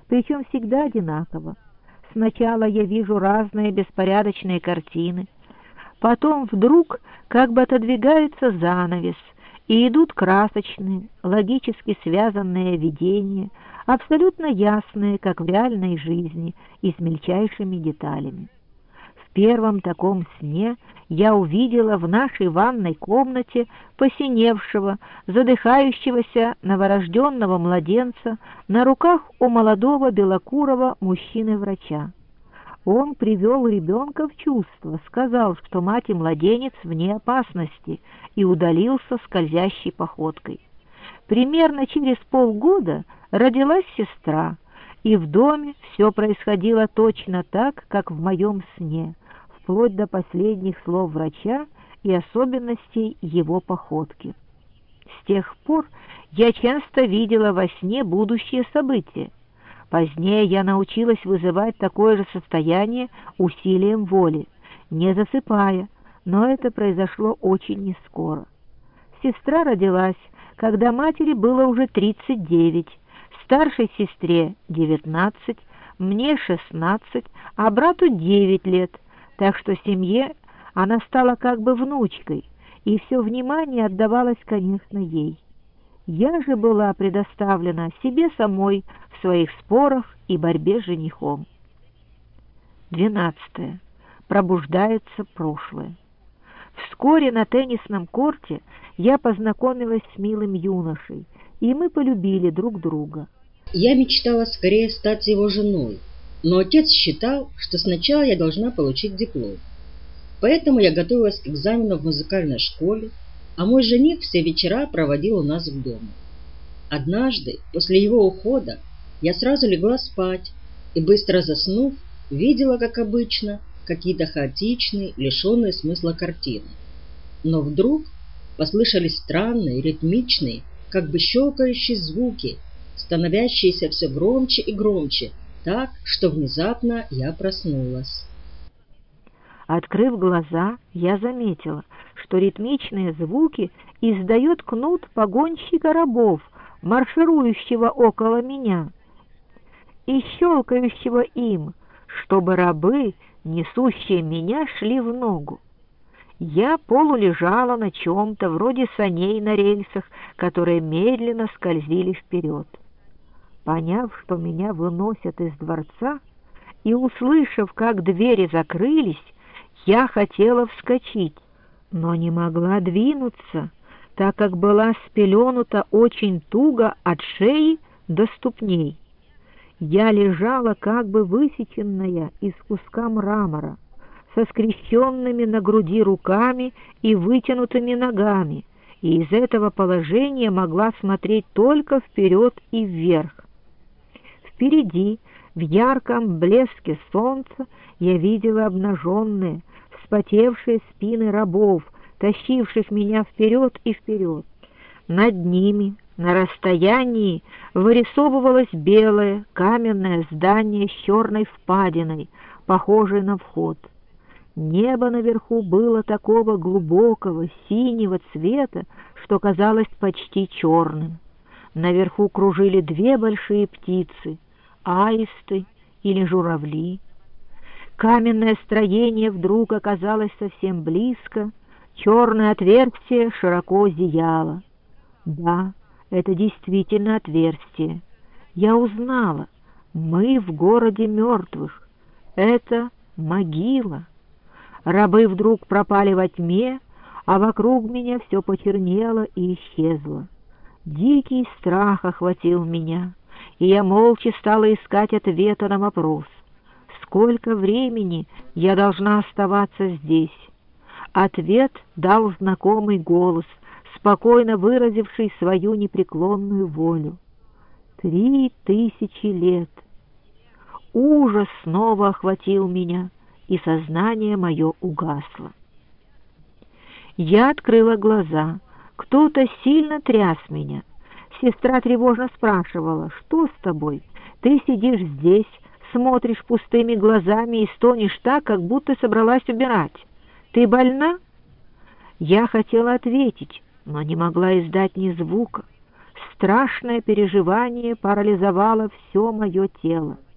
причем всегда одинаково. Сначала я вижу разные беспорядочные картины, потом вдруг как бы отодвигается занавес, и идут красочные, логически связанные видения, абсолютно ясные, как в реальной жизни, и с мельчайшими деталями. В первом таком сне я увидела в нашей ванной комнате посиневшего, задыхающегося новорожденного младенца на руках у молодого белокурого мужчины-врача. Он привел ребенка в чувство, сказал, что мать и младенец вне опасности, и удалился скользящей походкой. Примерно через полгода родилась сестра, и в доме все происходило точно так, как в моем сне, вплоть до последних слов врача и особенностей его походки. С тех пор я часто видела во сне будущие события. Позднее я научилась вызывать такое же состояние усилием воли, не засыпая, но это произошло очень нескоро. Сестра родилась, когда матери было уже 39, старшей сестре 19, мне 16, а брату 9 лет, так что семье она стала как бы внучкой, и все внимание отдавалось, конечно, ей. Я же была предоставлена себе самой в своих спорах и борьбе с женихом. 12. Пробуждается прошлое. Вскоре на теннисном корте я познакомилась с милым юношей, и мы полюбили друг друга. Я мечтала скорее стать его женой, но отец считал, что сначала я должна получить диплом. Поэтому я готовилась к экзамену в музыкальной школе, а мой жених все вечера проводил у нас в доме. Однажды, после его ухода, я сразу легла спать и, быстро заснув, видела, как обычно, какие-то хаотичные, лишенные смысла картины. Но вдруг послышались странные, ритмичные, как бы щелкающие звуки, становящиеся все громче и громче, так, что внезапно я проснулась. Открыв глаза, я заметила, что ритмичные звуки издает кнут погонщика рабов, марширующего около меня, и щелкающего им, чтобы рабы, несущие меня, шли в ногу. Я полулежала на чем-то, вроде саней на рельсах, которые медленно скользили вперед. Поняв, что меня выносят из дворца, и услышав, как двери закрылись, я хотела вскочить, но не могла двинуться, так как была спеленута очень туго от шеи до ступней. Я лежала как бы высеченная из куска мрамора, со скрещенными на груди руками и вытянутыми ногами, и из этого положения могла смотреть только вперед и вверх. Впереди, в ярком блеске солнца, я видела обнаженные, вспотевшие спины рабов, тащивших меня вперед и вперед. Над ними, на расстоянии, вырисовывалось белое каменное здание с черной впадиной, похожей на вход. Небо наверху было такого глубокого синего цвета, что казалось почти черным. Наверху кружили две большие птицы — аисты или журавли. Каменное строение вдруг оказалось совсем близко, черное отверстие широко зияло. Да, это действительно отверстие. Я узнала, мы в городе мертвых. Это могила. Рабы вдруг пропали во тьме, а вокруг меня все почернело и исчезло. Дикий страх охватил меня, и я молча стала искать ответа на вопрос: сколько времени я должна оставаться здесь? Ответ дал знакомый голос, спокойно выразивший свою непреклонную волю. 3000 лет. Ужас снова охватил меня, и сознание мое угасло. Я открыла глаза. Кто-то сильно тряс меня. Сестра тревожно спрашивала: «Что с тобой? Ты сидишь здесь, смотришь пустыми глазами и стонешь так, как будто собралась убирать. Ты больна?» Я хотела ответить, но не могла издать ни звука. Страшное переживание парализовало все мое тело.